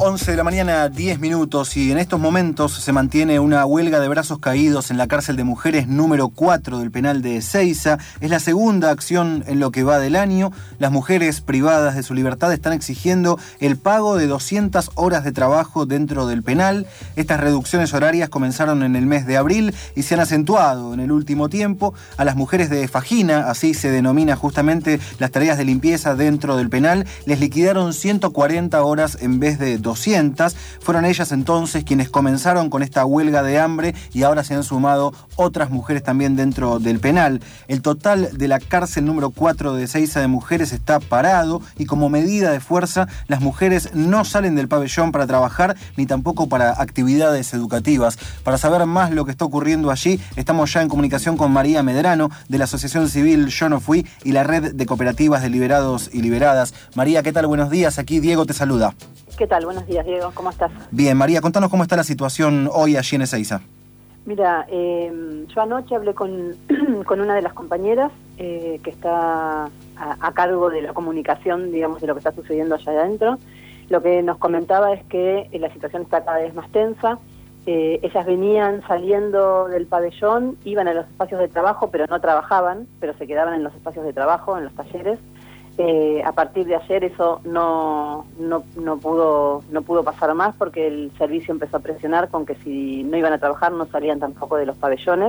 11 de la mañana, 10 minutos, y en estos momentos se mantiene una huelga de brazos caídos en la cárcel de mujeres número 4 del penal de Ezeiza. Es la segunda acción en lo que va del año. Las mujeres privadas de su libertad están exigiendo el pago de 200 horas de trabajo dentro del penal. Estas reducciones horarias comenzaron en el mes de abril y se han acentuado en el último tiempo. A las mujeres de Fagina, así se denomina justamente las tareas de limpieza dentro del penal, les liquidaron 140 horas en vez de 200. Fueron ellas entonces quienes comenzaron con esta huelga de hambre y ahora se han sumado otras mujeres también dentro del penal. El total de la cárcel número 4 de Ezeiza de mujeres está parado y como medida de fuerza las mujeres no salen del pabellón para trabajar ni tampoco para actividades educativas. Para saber más lo que está ocurriendo allí, estamos ya en comunicación con María Medrano de la Asociación Civil Yo No Fui y la Red de Cooperativas de Liberados y Liberadas. María, ¿qué tal? Buenos días. Aquí Diego te saluda. ¿Qué tal? Buenos días, Diego. ¿Cómo estás? Bien, María, contanos cómo está la situación hoy allí en Ezeiza. Mira, yo anoche hablé con una de las compañeras que está a cargo de la comunicación, digamos, de lo que está sucediendo allá adentro. Lo que nos comentaba es que la situación está cada vez más tensa. Ellas venían saliendo del pabellón, iban a los espacios de trabajo, pero no trabajaban, pero se quedaban en los espacios de trabajo, en los talleres. A partir de ayer eso no pudo pasar más porque el servicio empezó a presionar con que si no iban a trabajar no salían tampoco de los pabellones.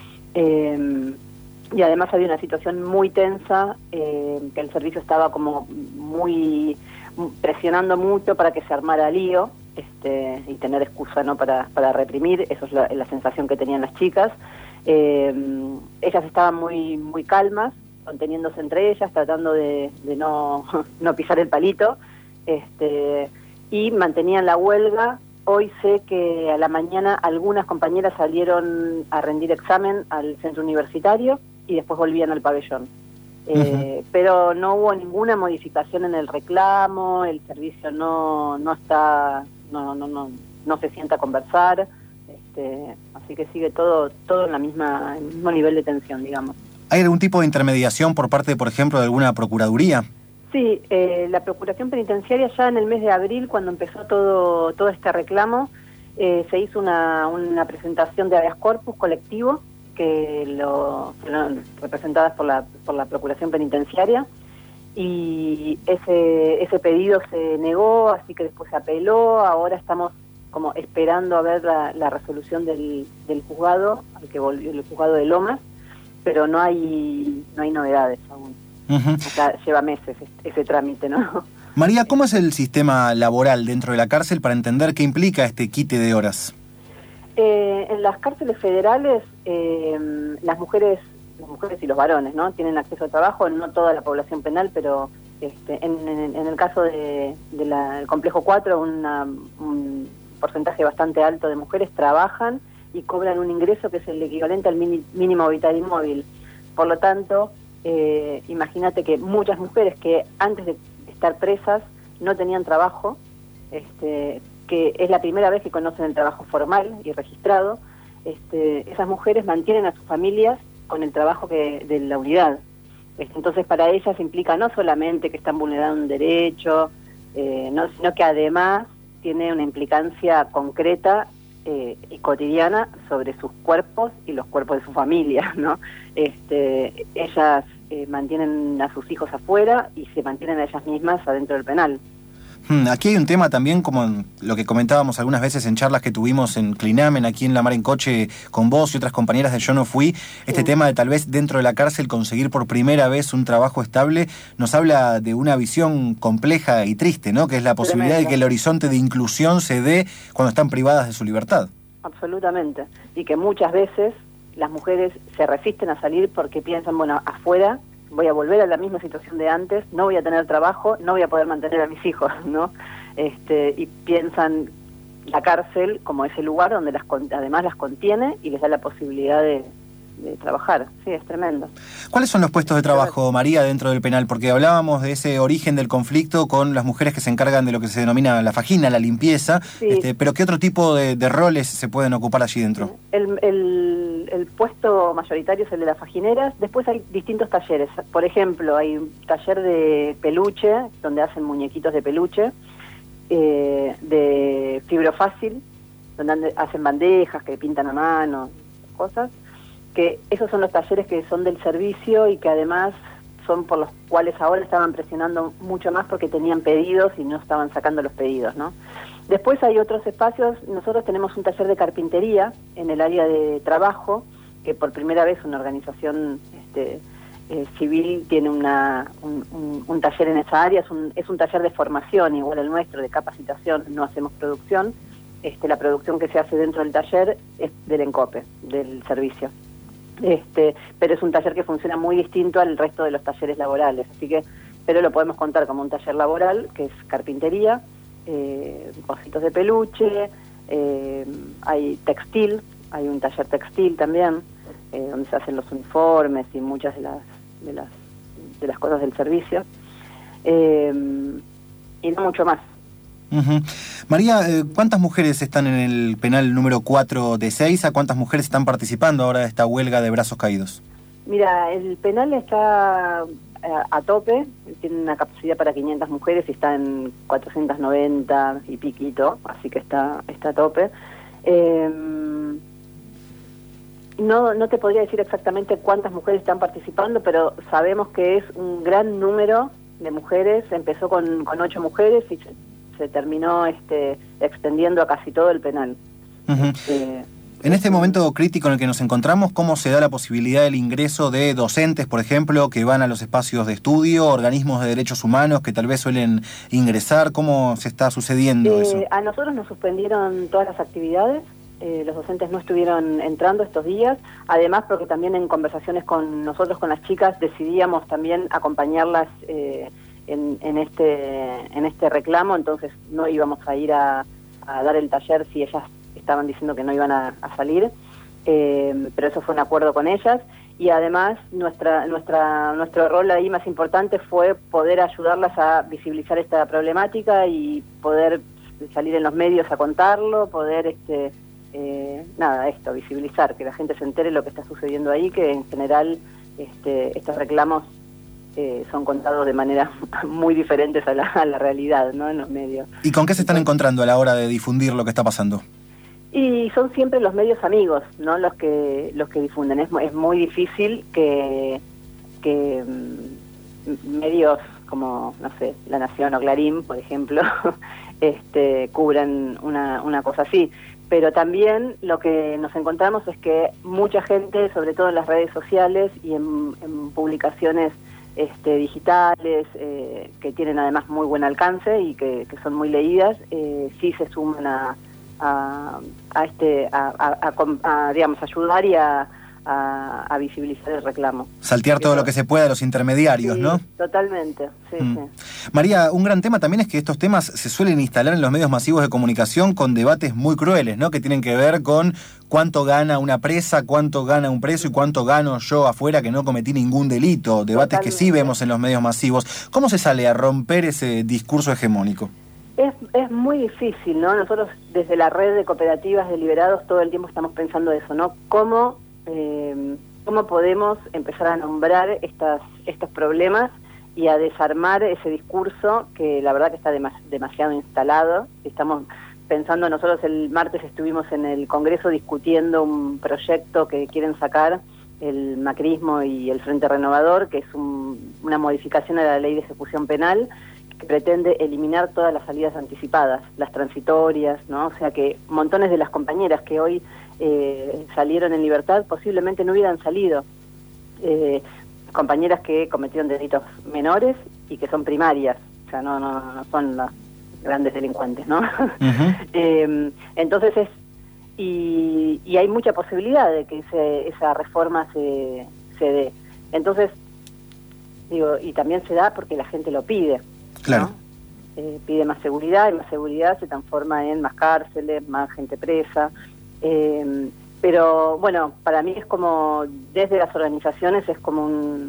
Y además había una situación muy tensa, que el servicio estaba como muy presionando mucho para que se armara lío y tener excusa, ¿no?, para reprimir. Eso es la sensación que tenían las chicas. Ellas estaban muy calmas, conteniéndose entre ellas, tratando de no pisar el palito, y mantenían la huelga. Hoy sé que a la mañana algunas compañeras salieron a rendir examen al centro universitario y después volvían al pabellón. Pero no hubo ninguna modificación en el reclamo, el servicio no se sienta a conversar, así que sigue todo en el mismo nivel de tensión, digamos. ¿Hay algún tipo de intermediación por parte, por ejemplo, de alguna procuraduría? Sí, la Procuración Penitenciaria ya en el mes de abril, cuando empezó todo este reclamo, se hizo una presentación de habeas corpus colectivo, que fueron representadas por la Procuración Penitenciaria, y ese pedido se negó, así que después se apeló. Ahora estamos como esperando a ver la resolución del juzgado, al que volvió el juzgado de Lomas, pero no hay novedades aún. O sea, lleva meses ese trámite, ¿no? María, ¿cómo es el sistema laboral dentro de la cárcel para entender qué implica este quite de horas? En las cárceles federales, las mujeres y los varones, ¿no?, tienen acceso al trabajo, no toda la población penal, pero en el caso del complejo 4, un porcentaje bastante alto de mujeres trabajan y cobran un ingreso que es el equivalente al mínimo vital y móvil. Por lo tanto, imagínate que muchas mujeres que antes de estar presas no tenían trabajo, que es la primera vez que conocen el trabajo formal y registrado, esas mujeres mantienen a sus familias con el trabajo de la unidad. Entonces para ellas implica no solamente que están vulnerando un derecho, sino que además tiene una implicancia concreta y cotidiana sobre sus cuerpos y los cuerpos de su familia, ¿no? Ellas mantienen a sus hijos afuera y se mantienen a ellas mismas adentro del penal. Aquí hay un tema también, como lo que comentábamos algunas veces en charlas que tuvimos en Clinamen, aquí en La Mar en Coche, con vos y otras compañeras de Yo No Fui. Este tema de tal vez dentro de la cárcel conseguir por primera vez un trabajo estable nos habla de una visión compleja y triste, ¿no?, que es la posibilidad de que el horizonte de inclusión se dé cuando están privadas de su libertad. Absolutamente. Y que muchas veces las mujeres se resisten a salir porque piensan, bueno, afuera voy a volver a la misma situación de antes, no voy a tener trabajo, no voy a poder mantener a mis hijos, ¿no? Y piensan la cárcel como ese lugar donde además las contiene y les da la posibilidad de trabajar. Sí, es tremendo. ¿Cuáles son los puestos de trabajo, María, dentro del penal? Porque hablábamos de ese origen del conflicto con las mujeres que se encargan de lo que se denomina la fagina, la limpieza, sí. Pero ¿qué otro tipo de roles se pueden ocupar allí dentro? El puesto mayoritario es el de las fagineras. Después hay distintos talleres. Por ejemplo, hay un taller de peluche, donde hacen muñequitos de peluche. de fibrofácil, donde hacen bandejas, que pintan a mano, cosas, que esos son los talleres que son del servicio y que además son por los cuales ahora estaban presionando mucho más porque tenían pedidos y no estaban sacando los pedidos, ¿no? Después hay otros espacios. Nosotros tenemos un taller de carpintería en el área de trabajo, que por primera vez una organización civil tiene un taller en esa área. Es un taller de formación, igual el nuestro, de capacitación. No hacemos producción. La producción que se hace dentro del taller es del ENCOPE, del servicio. Pero es un taller que funciona muy distinto al resto de los talleres laborales, pero lo podemos contar como un taller laboral, que es carpintería, cositos de peluche, hay textil, hay un taller textil también, donde se hacen los uniformes y muchas de las cosas del servicio, y no mucho más. Uh-huh. María, ¿cuántas mujeres están en el penal número 4 de Ezeiza? ¿Cuántas mujeres están participando ahora de esta huelga de brazos caídos? Mira, el penal está a tope, tiene una capacidad para 500 mujeres y está en 490 y piquito, así que está a tope. No te podría decir exactamente cuántas mujeres están participando, pero sabemos que es un gran número de mujeres. Empezó con 8 mujeres y se terminó extendiendo a casi todo el penal. Uh-huh. En este momento crítico en el que nos encontramos, ¿cómo se da la posibilidad del ingreso de docentes, por ejemplo, que van a los espacios de estudio, organismos de derechos humanos que tal vez suelen ingresar? ¿Cómo se está sucediendo eso? A nosotros nos suspendieron todas las actividades. Los docentes no estuvieron entrando estos días, además porque también en conversaciones con nosotros, con las chicas, decidíamos también acompañarlas en este reclamo, entonces no íbamos a ir a dar el taller si ellas estaban diciendo que no iban a salir, pero eso fue un acuerdo con ellas, y además nuestro rol ahí más importante fue poder ayudarlas a visibilizar esta problemática y poder salir en los medios a contarlo, poder visibilizar, que la gente se entere lo que está sucediendo ahí, que en general estos reclamos son contados de manera muy diferentes a la realidad, ¿no? En los medios. ¿Y con qué se están encontrando a la hora de difundir lo que está pasando? Y son siempre los medios amigos, ¿no? Los que difunden. Es muy difícil que medios como, no sé, La Nación o Clarín, por ejemplo, cubran una cosa así. Pero también lo que nos encontramos es que mucha gente, sobre todo en las redes sociales y en publicaciones digitales, que tienen además muy buen alcance y que son muy leídas, sí se suman a digamos, ayudar y a visibilizar el reclamo. Saltear todo lo que se pueda de los intermediarios, sí, ¿no? Totalmente, sí. María, un gran tema también es que estos temas se suelen instalar en los medios masivos de comunicación con debates muy crueles, ¿no? Que tienen que ver con cuánto gana una presa, cuánto gana un preso y cuánto gano yo afuera que no cometí ningún delito. Debates Totalmente. Que sí vemos en los medios masivos. ¿Cómo se sale a romper ese discurso hegemónico? Es muy difícil, ¿no? Nosotros desde la red de cooperativas de liberados todo el tiempo estamos pensando eso, ¿no? ¿Cómo podemos empezar a nombrar estos problemas y a desarmar ese discurso que la verdad que está demasiado instalado? Estamos pensando, nosotros el martes estuvimos en el Congreso discutiendo un proyecto que quieren sacar el macrismo y el Frente Renovador, que es una modificación a la Ley de Ejecución Penal, que pretende eliminar todas las salidas anticipadas, las transitorias, ¿no? O sea que montones de las compañeras que hoy salieron en libertad posiblemente no hubieran salido. Compañeras que cometieron delitos menores y que son primarias, o sea, no son las grandes delincuentes, ¿no? Uh-huh. Entonces y hay mucha posibilidad de que esa reforma se dé. Entonces, digo, y también se da porque la gente lo pide. Claro. ¿No? Pide más seguridad, y más seguridad se transforma en más cárceles, más gente presa. Pero bueno, para mí es como, desde las organizaciones es como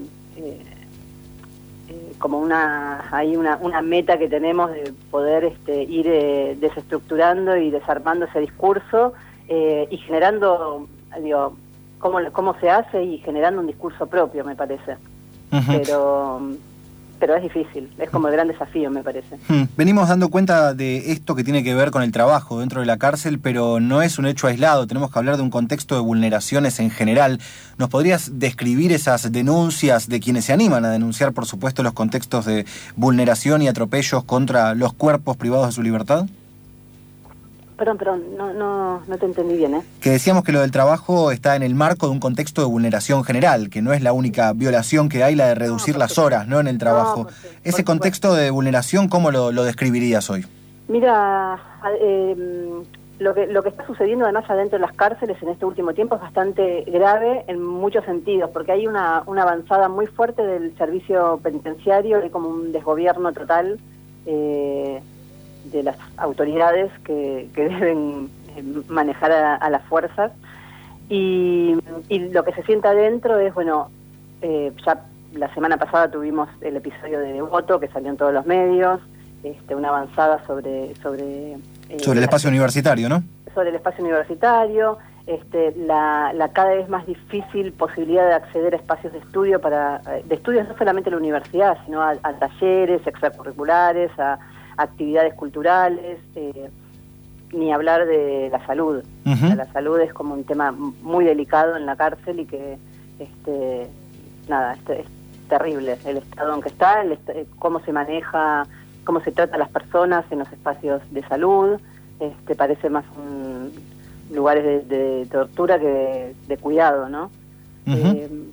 una meta que tenemos de poder ir desestructurando y desarmando ese discurso y generando, digo, cómo se hace y generando un discurso propio, me parece. Uh-huh. pero es difícil, es como el gran desafío, me parece. Venimos dando cuenta de esto que tiene que ver con el trabajo dentro de la cárcel, pero no es un hecho aislado, tenemos que hablar de un contexto de vulneraciones en general. ¿Nos podrías describir esas denuncias de quienes se animan a denunciar, por supuesto, los contextos de vulneración y atropellos contra los cuerpos privados de su libertad? Perdón, no te entendí bien, ¿eh? Que decíamos que lo del trabajo está en el marco de un contexto de vulneración general, que no es la única violación que hay, la de reducir las horas, ¿no?, en el trabajo. Ese contexto de vulneración, ¿cómo lo describirías hoy? Mira, lo que está sucediendo además adentro de las cárceles en este último tiempo es bastante grave en muchos sentidos, porque hay una avanzada muy fuerte del servicio penitenciario, hay como un desgobierno total de las autoridades que deben manejar a las fuerzas, y lo que se siente adentro es, ya la semana pasada tuvimos el episodio de Devoto, que salió en todos los medios, una avanzada sobre el espacio universitario, ¿no? Sobre el espacio universitario, la cada vez más difícil posibilidad de acceder a espacios de estudio de estudios no solamente en la universidad, sino a talleres extracurriculares, a actividades culturales, ni hablar de la salud. Uh-huh. O sea, la salud es como un tema muy delicado en la cárcel y que es terrible el estado en que está, cómo se maneja, cómo se trata a las personas en los espacios de salud. Parece más lugares de tortura que de cuidado, ¿no? Uh-huh.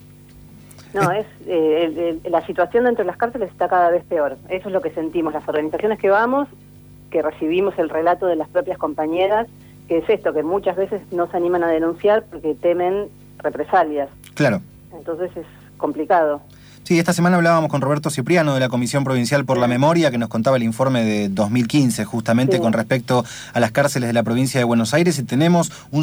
La situación dentro de las cárceles está cada vez peor. Eso es lo que sentimos las organizaciones que vamos, que recibimos el relato de las propias compañeras, que es esto, que muchas veces no se animan a denunciar porque temen represalias. Claro. Entonces es complicado. Sí, esta semana hablábamos con Roberto Cipriano de la Comisión Provincial por la Memoria, que nos contaba el informe de 2015, justamente con respecto a las cárceles de la provincia de Buenos Aires, y tenemos un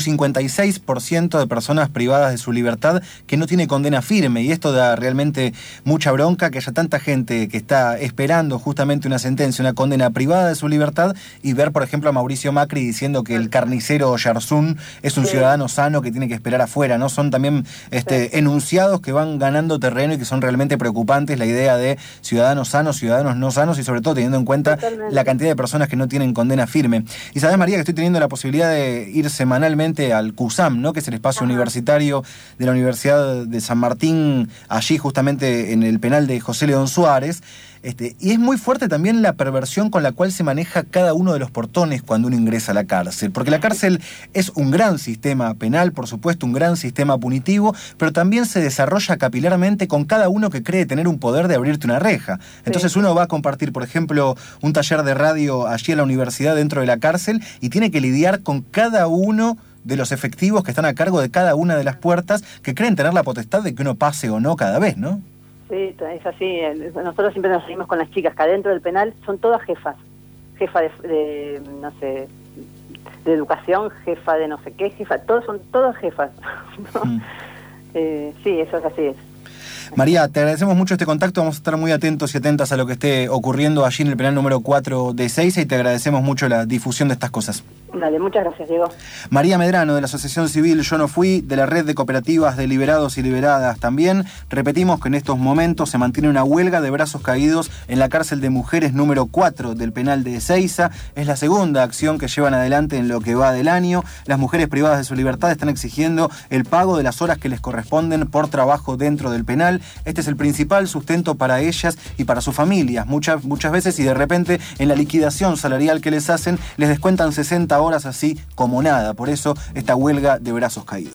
56% de personas privadas de su libertad que no tiene condena firme, y esto da realmente mucha bronca, que haya tanta gente que está esperando justamente una sentencia, una condena privada de su libertad, y ver, por ejemplo, a Mauricio Macri diciendo que el carnicero Yarzún es un ciudadano sano que tiene que esperar afuera, ¿no? Son también enunciados que van ganando terreno y que son realmente preocupantes, la idea de ciudadanos sanos, ciudadanos no sanos, y sobre todo teniendo en cuenta la cantidad de personas que no tienen condena firme. Y sabes, María, que estoy teniendo la posibilidad de ir semanalmente al CUSAM, ¿no?, que es el espacio universitario de la Universidad de San Martín, allí justamente en el penal de José León Suárez. Y es muy fuerte también la perversión con la cual se maneja cada uno de los portones cuando uno ingresa a la cárcel, porque la cárcel es un gran sistema penal, por supuesto, un gran sistema punitivo, pero también se desarrolla capilarmente con cada uno que cree tener un poder de abrirte una reja. Entonces uno va a compartir, por ejemplo, un taller de radio allí en la universidad dentro de la cárcel y tiene que lidiar con cada uno de los efectivos que están a cargo de cada una de las puertas, que creen tener la potestad de que uno pase o no cada vez, ¿no? Sí, es así. Nosotros siempre nos seguimos con las chicas que adentro del penal son todas jefas. Jefa de no sé, de educación, jefa de no sé qué, son todas jefas. ¿No? Sí, eso es así. María, te agradecemos mucho este contacto, vamos a estar muy atentos y atentas a lo que esté ocurriendo allí en el penal número 4 de Ezeiza, y te agradecemos mucho la difusión de estas cosas. Dale, muchas gracias, Diego. María Medrano, de la Asociación Civil Yo No Fui, de la Red de Cooperativas de Liberados y Liberadas también. Repetimos que en estos momentos se mantiene una huelga de brazos caídos en la cárcel de mujeres número 4 del penal de Ezeiza. Es la segunda acción que llevan adelante en lo que va del año. Las mujeres privadas de su libertad están exigiendo el pago de las horas que les corresponden por trabajo dentro del penal. Este es el principal sustento para ellas y para sus familias. Muchas veces, y de repente en la liquidación salarial que les hacen, les descuentan 60 horas así como nada. Por eso esta huelga de brazos caídos.